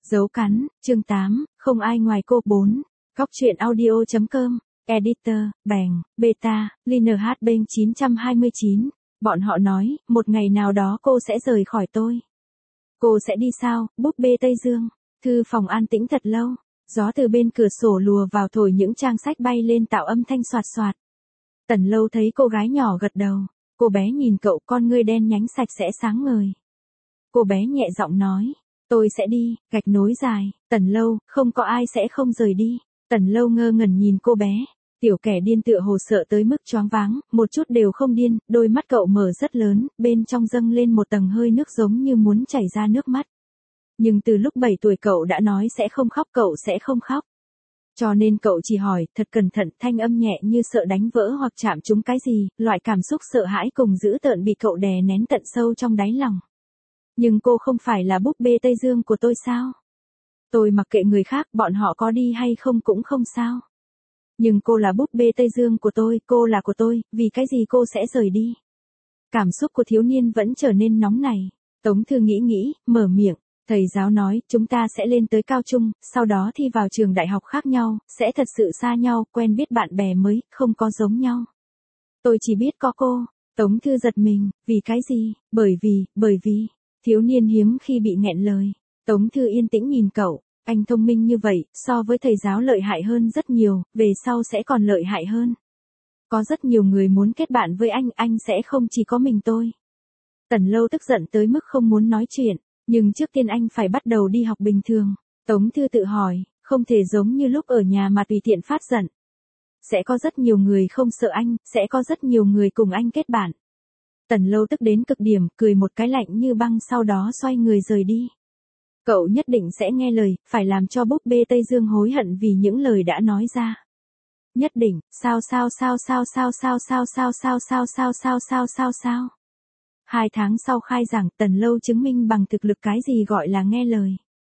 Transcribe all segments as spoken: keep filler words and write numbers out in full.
Dấu cắn, chương tám, không ai ngoài cô bốn. Góc truyện audio.com, Editor, Bèng, Beta, Liner hát bên chín trăm hai mươi chín. Bọn họ nói, một ngày nào đó cô sẽ rời khỏi tôi. Cô sẽ đi sao, búp bê Tây Dương. Thư phòng an tĩnh thật lâu. Gió từ bên cửa sổ lùa vào thổi những trang sách bay lên tạo âm thanh soạt soạt. Tần Lâu thấy cô gái nhỏ gật đầu. Cô bé nhìn cậu, con ngươi đen nhánh sạch sẽ sáng ngời. Cô bé nhẹ giọng nói, tôi sẽ đi, gạch nối dài. Tần Lâu, không có ai sẽ không rời đi. Tần Lâu ngơ ngẩn nhìn cô bé. Tiểu kẻ điên tựa hồ sợ tới mức choáng váng, một chút đều không điên, đôi mắt cậu mở rất lớn, bên trong dâng lên một tầng hơi nước giống như muốn chảy ra nước mắt. Nhưng từ lúc bảy tuổi cậu đã nói sẽ không khóc, cậu sẽ không khóc. Cho nên cậu chỉ hỏi, thật cẩn thận, thanh âm nhẹ như sợ đánh vỡ hoặc chạm trúng cái gì, loại cảm xúc sợ hãi cùng dữ tợn bị cậu đè nén tận sâu trong đáy lòng. Nhưng cô không phải là búp bê Tây Dương của tôi sao? Tôi mặc kệ người khác, bọn họ có đi hay không cũng không sao. Nhưng cô là búp bê Tây Dương của tôi, cô là của tôi, vì cái gì cô sẽ rời đi? Cảm xúc của thiếu niên vẫn trở nên nóng nảy. Tống Thư nghĩ nghĩ, mở miệng. Thầy giáo nói, chúng ta sẽ lên tới cao trung, sau đó thi vào trường đại học khác nhau, sẽ thật sự xa nhau, quen biết bạn bè mới, không có giống nhau. Tôi chỉ biết có cô. Tống Thư giật mình, vì cái gì? Bởi vì, bởi vì, thiếu niên hiếm khi bị nghẹn lời. Tống Thư yên tĩnh nhìn cậu, anh thông minh như vậy, so với thầy giáo lợi hại hơn rất nhiều, về sau sẽ còn lợi hại hơn. Có rất nhiều người muốn kết bạn với anh, anh sẽ không chỉ có mình tôi. Tần Lâu tức giận tới mức không muốn nói chuyện. Nhưng trước tiên anh phải bắt đầu đi học bình thường. Tống Thư tự hỏi, không thể giống như lúc ở nhà mà tùy tiện phát giận. Sẽ có rất nhiều người không sợ anh, sẽ có rất nhiều người cùng anh kết bạn. Tần Lâu tức đến cực điểm, cười một cái lạnh như băng, sau đó xoay người rời đi. Cậu nhất định sẽ nghe lời, phải làm cho búp bê Tây Dương hối hận vì những lời đã nói ra. Nhất định, sao sao sao sao sao sao sao sao sao sao sao sao sao sao sao. Hai tháng sau khai giảng, Tần Lâu chứng minh bằng thực lực cái gì gọi là nghe lời.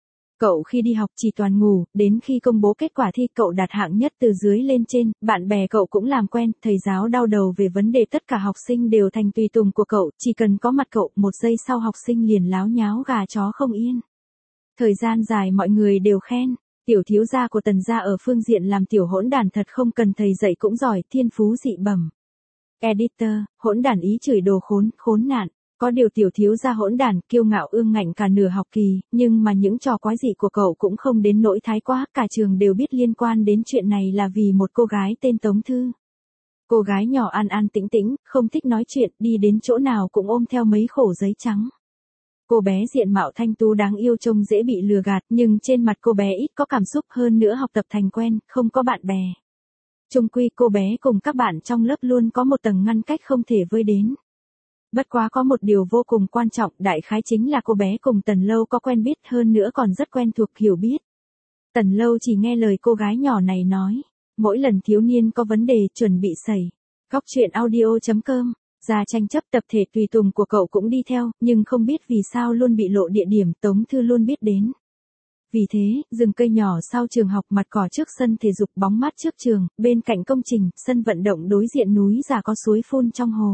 Cậu khi đi học chỉ toàn ngủ, đến khi công bố kết quả thi cậu đạt hạng nhất từ dưới lên trên, bạn bè cậu cũng làm quen, thầy giáo đau đầu về vấn đề tất cả học sinh đều thành tùy tùng của cậu, chỉ cần có mặt cậu, một giây sau học sinh liền láo nháo gà chó không yên. Thời gian dài mọi người đều khen, tiểu thiếu gia của Tần gia ở phương diện làm tiểu hỗn đản thật không cần thầy dạy cũng giỏi, thiên phú dị bẩm. Editor, hỗn đản ý chửi đồ khốn, khốn nạn. Có điều tiểu thiếu gia hỗn đản, kiêu ngạo ương ngạnh cả nửa học kỳ, nhưng mà những trò quái dị của cậu cũng không đến nỗi thái quá, cả trường đều biết liên quan đến chuyện này là vì một cô gái tên Tống Thư. Cô gái nhỏ an an tĩnh tĩnh, không thích nói chuyện, đi đến chỗ nào cũng ôm theo mấy khổ giấy trắng. Cô bé diện mạo thanh tú đáng yêu trông dễ bị lừa gạt, nhưng trên mặt cô bé ít có cảm xúc, hơn nữa học tập thành quen, không có bạn bè. Chung quy cô bé cùng các bạn trong lớp luôn có một tầng ngăn cách không thể với đến. Bất quá có một điều vô cùng quan trọng, đại khái chính là cô bé cùng Tần Lâu có quen biết, hơn nữa còn rất quen thuộc hiểu biết. Tần Lâu chỉ nghe lời cô gái nhỏ này nói. Mỗi lần thiếu niên có vấn đề chuẩn bị xảy. Góc truyện audio.com, ra tranh chấp tập thể tùy tùng của cậu cũng đi theo, nhưng không biết vì sao luôn bị lộ địa điểm, Tống Thư luôn biết đến. Vì thế, rừng cây nhỏ sau trường học, mặt cỏ trước sân thể dục, bóng mát trước trường, bên cạnh công trình, sân vận động đối diện núi già có suối phun trong hồ.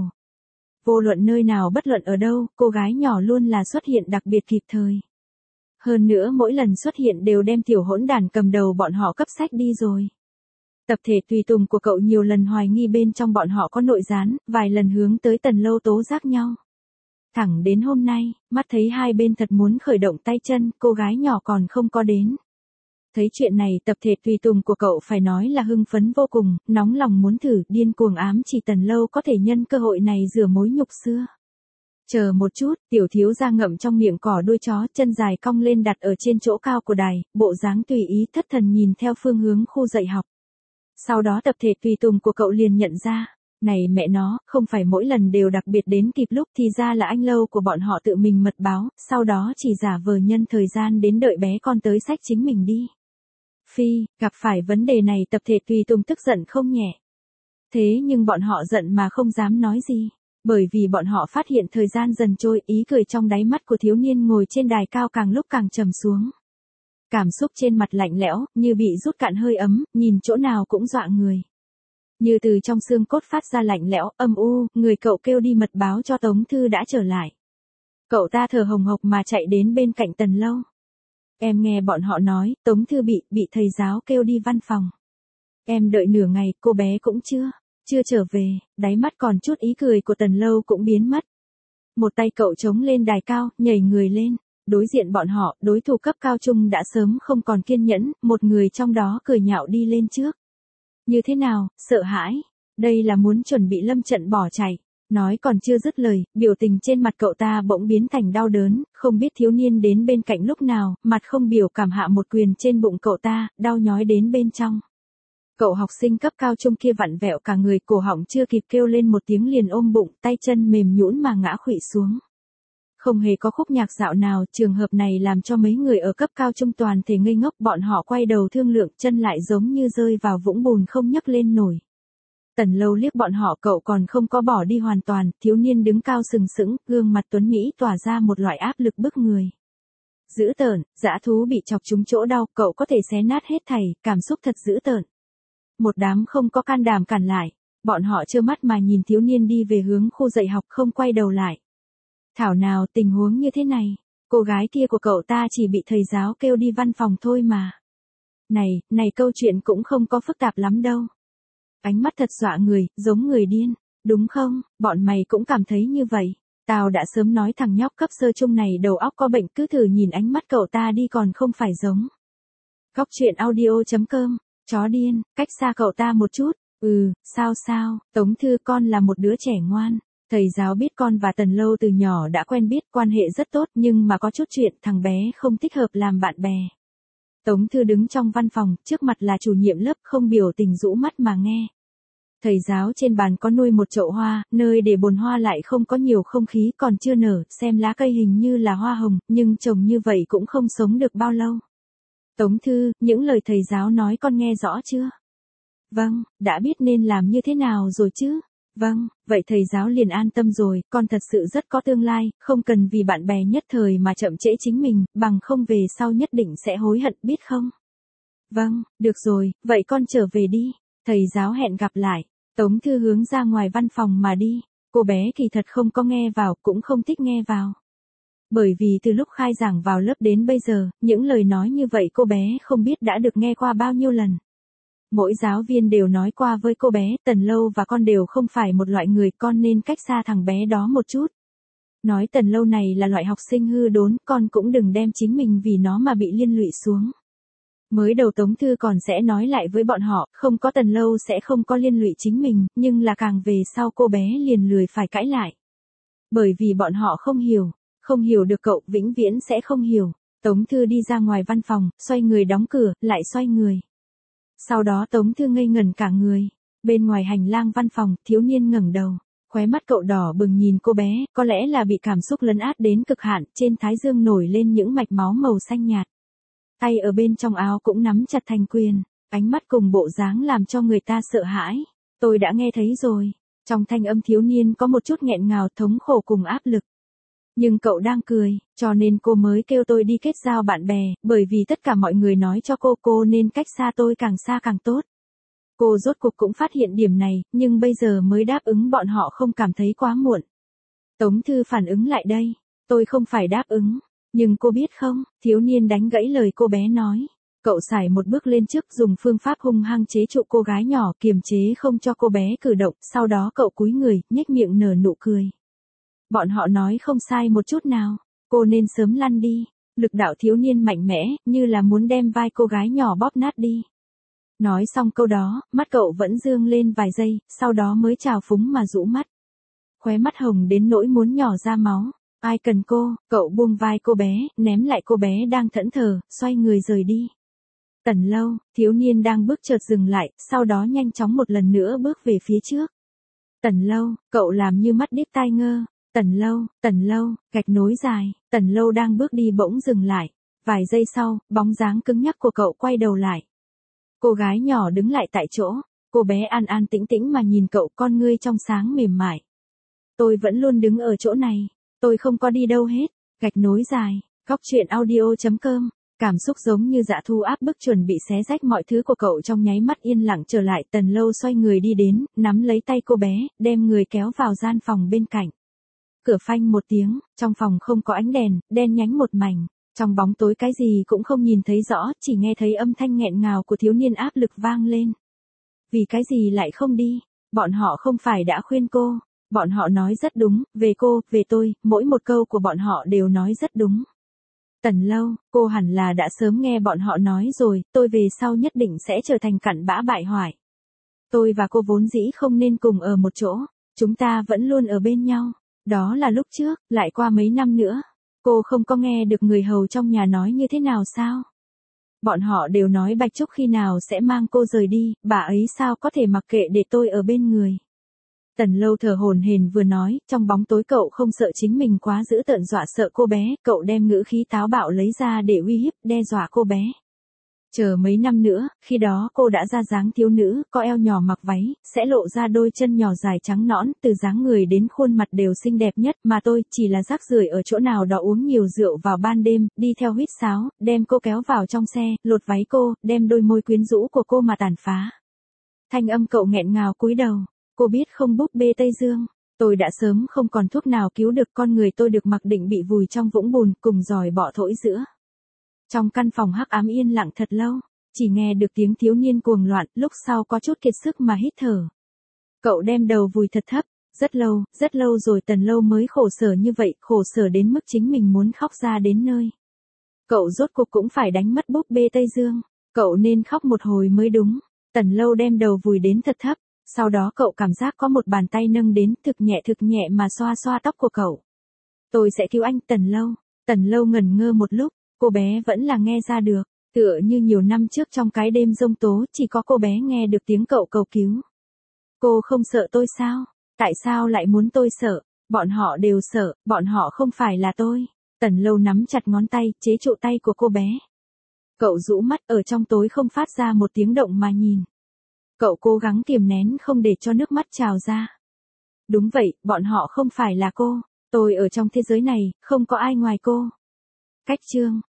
Vô luận nơi nào bất luận ở đâu, cô gái nhỏ luôn là xuất hiện đặc biệt kịp thời. Hơn nữa mỗi lần xuất hiện đều đem tiểu hỗn đản cầm đầu bọn họ cấp sách đi rồi. Tập thể tùy tùng của cậu nhiều lần hoài nghi bên trong bọn họ có nội gián, vài lần hướng tới Tần Lâu tố giác nhau. Thẳng đến hôm nay, mắt thấy hai bên thật muốn khởi động tay chân, cô gái nhỏ còn không có đến. Thấy chuyện này, tập thể tùy tùng của cậu phải nói là hưng phấn vô cùng, nóng lòng muốn thử, điên cuồng ám chỉ Tần Lâu có thể nhân cơ hội này rửa mối nhục xưa. Chờ một chút, tiểu thiếu gia ngậm trong miệng cỏ đuôi chó, chân dài cong lên đặt ở trên chỗ cao của đài, bộ dáng tùy ý thất thần nhìn theo phương hướng khu dạy học. Sau đó tập thể tùy tùng của cậu liền nhận ra, này mẹ nó, không phải mỗi lần đều đặc biệt đến kịp lúc, thì ra là anh Lâu của bọn họ tự mình mật báo, sau đó chỉ giả vờ nhân thời gian đến đợi bé con tới xách chính mình đi. Phi, gặp phải vấn đề này tập thể tùy tùng tức giận không nhẹ. Thế nhưng bọn họ giận mà không dám nói gì, bởi vì bọn họ phát hiện thời gian dần trôi, ý cười trong đáy mắt của thiếu niên ngồi trên đài cao càng lúc càng trầm xuống. Cảm xúc trên mặt lạnh lẽo, như bị rút cạn hơi ấm, nhìn chỗ nào cũng dọa người. Như từ trong xương cốt phát ra lạnh lẽo, âm u, người cậu kêu đi mật báo cho Tống Thư đã trở lại. Cậu ta thở hồng hộc mà chạy đến bên cạnh Tần Lâu. Em nghe bọn họ nói, Tống Thư bị, bị thầy giáo kêu đi văn phòng. Em đợi nửa ngày, cô bé cũng chưa, chưa trở về, đáy mắt còn chút ý cười của Tần Lâu cũng biến mất. Một tay cậu chống lên đài cao, nhảy người lên. Đối diện bọn họ, đối thủ cấp cao trung đã sớm không còn kiên nhẫn, một người trong đó cười nhạo đi lên trước. Như thế nào, sợ hãi? Đây là muốn chuẩn bị lâm trận bỏ chạy. Nói còn chưa dứt lời, biểu tình trên mặt cậu ta bỗng biến thành đau đớn, không biết thiếu niên đến bên cạnh lúc nào, mặt không biểu cảm hạ một quyền trên bụng cậu ta, đau nhói đến bên trong. Cậu học sinh cấp cao trung kia vặn vẹo cả người, cổ họng chưa kịp kêu lên một tiếng liền ôm bụng, tay chân mềm nhũn mà ngã khuỵu xuống. Không hề có khúc nhạc dạo nào, trường hợp này làm cho mấy người ở cấp cao trung toàn thể ngây ngốc, bọn họ quay đầu thương lượng, chân lại giống như rơi vào vũng bùn không nhấc lên nổi. Tần Lâu liếc bọn họ, cậu còn không có bỏ đi hoàn toàn, thiếu niên đứng cao sừng sững, gương mặt tuấn mỹ tỏa ra một loại áp lực bức người. Dữ tợn, dã thú bị chọc trúng chỗ đau, cậu có thể xé nát hết thảy, cảm xúc thật dữ tợn. Một đám không có can đảm cản lại, bọn họ trơ mắt mà nhìn thiếu niên đi về hướng khu dạy học không quay đầu lại. Thảo nào tình huống như thế này, cô gái kia của cậu ta chỉ bị thầy giáo kêu đi văn phòng thôi mà. Này, này câu chuyện cũng không có phức tạp lắm đâu. Ánh mắt thật dọa người, giống người điên, đúng không, bọn mày cũng cảm thấy như vậy. Tao đã sớm nói thằng nhóc cấp sơ trung này đầu óc có bệnh, cứ thử nhìn ánh mắt cậu ta đi còn không phải giống. Góc truyện audio chấm com, chó điên, cách xa cậu ta một chút, ừ, sao sao, Tống Thư con là một đứa trẻ ngoan. Thầy giáo biết con và Tần Lâu từ nhỏ đã quen biết, quan hệ rất tốt, nhưng mà có chút chuyện thằng bé không thích hợp làm bạn bè. Tống Thư đứng trong văn phòng, trước mặt là chủ nhiệm lớp, không biểu tình rũ mắt mà nghe. Thầy giáo trên bàn có nuôi một chậu hoa, nơi để bồn hoa lại không có nhiều không khí, còn chưa nở, xem lá cây hình như là hoa hồng, nhưng trồng như vậy cũng không sống được bao lâu. Tống Thư, những lời thầy giáo nói con nghe rõ chưa? Vâng, đã biết nên làm như thế nào rồi chứ? Vâng, vậy thầy giáo liền an tâm rồi, con thật sự rất có tương lai, không cần vì bạn bè nhất thời mà chậm trễ chính mình, bằng không về sau nhất định sẽ hối hận, biết không? Vâng, được rồi, vậy con trở về đi. Thầy giáo hẹn gặp lại. Tống Thư hướng ra ngoài văn phòng mà đi. Cô bé kỳ thật không có nghe vào, cũng không thích nghe vào. Bởi vì từ lúc khai giảng vào lớp đến bây giờ, những lời nói như vậy cô bé không biết đã được nghe qua bao nhiêu lần. Mỗi giáo viên đều nói qua với cô bé, Tần Lâu và con đều không phải một loại người, con nên cách xa thằng bé đó một chút. Nói Tần Lâu này là loại học sinh hư đốn, con cũng đừng đem chính mình vì nó mà bị liên lụy xuống. Mới đầu Tống Thư còn sẽ nói lại với bọn họ, không có Tần Lâu sẽ không có liên lụy chính mình, nhưng là càng về sau cô bé liền lười phải cãi lại. Bởi vì bọn họ không hiểu, không hiểu được cậu, vĩnh viễn sẽ không hiểu. Tống Thư đi ra ngoài văn phòng, xoay người đóng cửa, lại xoay người. Sau đó Tống Thư ngây ngẩn cả người. Bên ngoài hành lang văn phòng, thiếu niên ngẩng đầu. Khóe mắt cậu đỏ bừng nhìn cô bé, có lẽ là bị cảm xúc lấn át đến cực hạn, trên thái dương nổi lên những mạch máu màu xanh nhạt. Tay ở bên trong áo cũng nắm chặt thành quyền, ánh mắt cùng bộ dáng làm cho người ta sợ hãi. Tôi đã nghe thấy rồi. Trong thanh âm thiếu niên có một chút nghẹn ngào, thống khổ cùng áp lực. Nhưng cậu đang cười, cho nên cô mới kêu tôi đi kết giao bạn bè, bởi vì tất cả mọi người nói cho cô cô nên cách xa tôi càng xa càng tốt. Cô rốt cuộc cũng phát hiện điểm này, nhưng bây giờ mới đáp ứng bọn họ không cảm thấy quá muộn. Tống Thư phản ứng lại đây, tôi không phải đáp ứng, nhưng cô biết không, thiếu niên đánh gãy lời cô bé nói. Cậu sải một bước lên trước dùng phương pháp hung hăng chế trụ cô gái nhỏ, kiềm chế không cho cô bé cử động, sau đó cậu cúi người, nhếch miệng nở nụ cười. Bọn họ nói không sai một chút nào, cô nên sớm lăn đi. Lực đạo thiếu niên mạnh mẽ, như là muốn đem vai cô gái nhỏ bóp nát đi. Nói xong câu đó, mắt cậu vẫn dương lên vài giây, sau đó mới trào phúng mà rũ mắt. Khóe mắt hồng đến nỗi muốn nhỏ ra máu. Ai cần cô, cậu buông vai cô bé, ném lại cô bé đang thẫn thờ, xoay người rời đi. Tần Lâu, thiếu niên đang bước chợt dừng lại, sau đó nhanh chóng một lần nữa bước về phía trước. Tần Lâu, cậu làm như mắt điếc tai ngơ. Tần Lâu, Tần Lâu, gạch nối dài, Tần Lâu đang bước đi bỗng dừng lại. Vài giây sau, bóng dáng cứng nhắc của cậu quay đầu lại. Cô gái nhỏ đứng lại tại chỗ, cô bé an an tĩnh tĩnh mà nhìn cậu, con ngươi trong sáng mềm mại. Tôi vẫn luôn đứng ở chỗ này, tôi không có đi đâu hết. Gạch nối dài, góc truyện audio chấm com. Cảm xúc giống như dã thú áp bức chuẩn bị xé rách mọi thứ của cậu trong nháy mắt yên lặng trở lại. Tần Lâu xoay người đi đến, nắm lấy tay cô bé, đem người kéo vào gian phòng bên cạnh. Cửa phanh một tiếng, trong phòng không có ánh đèn, đen nhánh một mảnh. Trong bóng tối cái gì cũng không nhìn thấy rõ, chỉ nghe thấy âm thanh nghẹn ngào của thiếu niên áp lực vang lên. Vì cái gì lại không đi? Bọn họ không phải đã khuyên cô. Bọn họ nói rất đúng, về cô, về tôi, mỗi một câu của bọn họ đều nói rất đúng. Tần Lâu, cô hẳn là đã sớm nghe bọn họ nói rồi, tôi về sau nhất định sẽ trở thành cặn bã bại hoại. Tôi và cô vốn dĩ không nên cùng ở một chỗ, chúng ta vẫn luôn ở bên nhau. Đó là lúc trước, lại qua mấy năm nữa. Cô không có nghe được người hầu trong nhà nói như thế nào sao? Bọn họ đều nói Bạch Trúc khi nào sẽ mang cô rời đi, bà ấy sao có thể mặc kệ để tôi ở bên người. Tần Lâu thở hổn hển vừa nói, trong bóng tối cậu không sợ chính mình quá dữ tợn dọa sợ cô bé, cậu đem ngữ khí táo bạo lấy ra để uy hiếp, đe dọa cô bé. Chờ mấy năm nữa, khi đó cô đã ra dáng thiếu nữ, có eo nhỏ mặc váy, sẽ lộ ra đôi chân nhỏ dài trắng nõn, từ dáng người đến khuôn mặt đều xinh đẹp nhất, mà tôi chỉ là rác rưởi ở chỗ nào đó uống nhiều rượu vào ban đêm, đi theo huýt sáo, đem cô kéo vào trong xe, lột váy cô, đem đôi môi quyến rũ của cô mà tàn phá. Thanh âm cậu nghẹn ngào cúi đầu, cô biết không búp bê Tây Dương, tôi đã sớm không còn thuốc nào cứu được con người tôi được mặc định bị vùi trong vũng bùn cùng giòi bọ thổi giữa. Trong căn phòng hắc ám yên lặng thật lâu, chỉ nghe được tiếng thiếu niên cuồng loạn, lúc sau có chút kiệt sức mà hít thở. Cậu đem đầu vùi thật thấp, rất lâu, rất lâu rồi Tần Lâu mới khổ sở như vậy, khổ sở đến mức chính mình muốn khóc ra đến nơi. Cậu rốt cuộc cũng phải đánh mất búp bê Tây Dương, cậu nên khóc một hồi mới đúng. Tần Lâu đem đầu vùi đến thật thấp, sau đó cậu cảm giác có một bàn tay nâng đến thực nhẹ thực nhẹ mà xoa xoa tóc của cậu. Tôi sẽ cứu anh Tần Lâu. Tần Lâu ngẩn ngơ một lúc. Cô bé vẫn là nghe ra được, tựa như nhiều năm trước trong cái đêm giông tố chỉ có cô bé nghe được tiếng cậu cầu cứu. Cô không sợ tôi sao? Tại sao lại muốn tôi sợ? Bọn họ đều sợ, bọn họ không phải là tôi. Tần Lâu nắm chặt ngón tay, chế trụ tay của cô bé. Cậu rũ mắt ở trong tối không phát ra một tiếng động mà nhìn. Cậu cố gắng kiềm nén không để cho nước mắt trào ra. Đúng vậy, bọn họ không phải là cô. Tôi ở trong thế giới này, không có ai ngoài cô. Cách chương